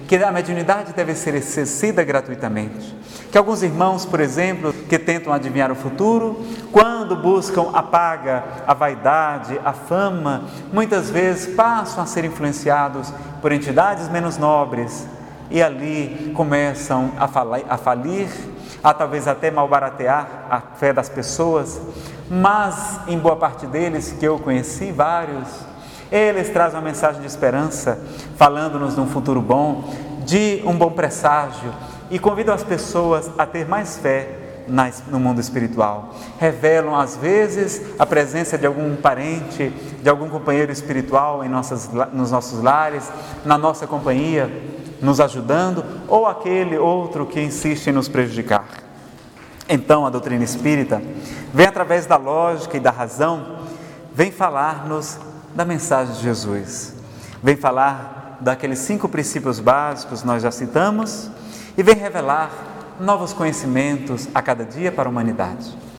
que a mediunidade deve ser exercida gratuitamente, que alguns irmãos, por exemplo, que tentam adivinhar o futuro, quando buscam a paga, a vaidade, a fama, muitas vezes passam a ser influenciados por entidades menos nobres e ali começam a falir, a talvez até malbaratear a fé das pessoas, mas em boa parte deles, que eu conheci vários, eles trazem uma mensagem de esperança, falando-nos de um futuro bom, de um bom presságio, e convidam as pessoas a ter mais fé no mundo espiritual. Revelam às vezes a presença de algum parente, de algum companheiro espiritual nos nossos lares, na nossa companhia, nos ajudando, ou aquele outro que insiste em nos prejudicar. Então a doutrina espírita vem através da lógica e da razão, vem falar-nos da mensagem de Jesus, vem falar daqueles 5 princípios básicos, nós já citamos, e vem revelar novos conhecimentos a cada dia para a humanidade.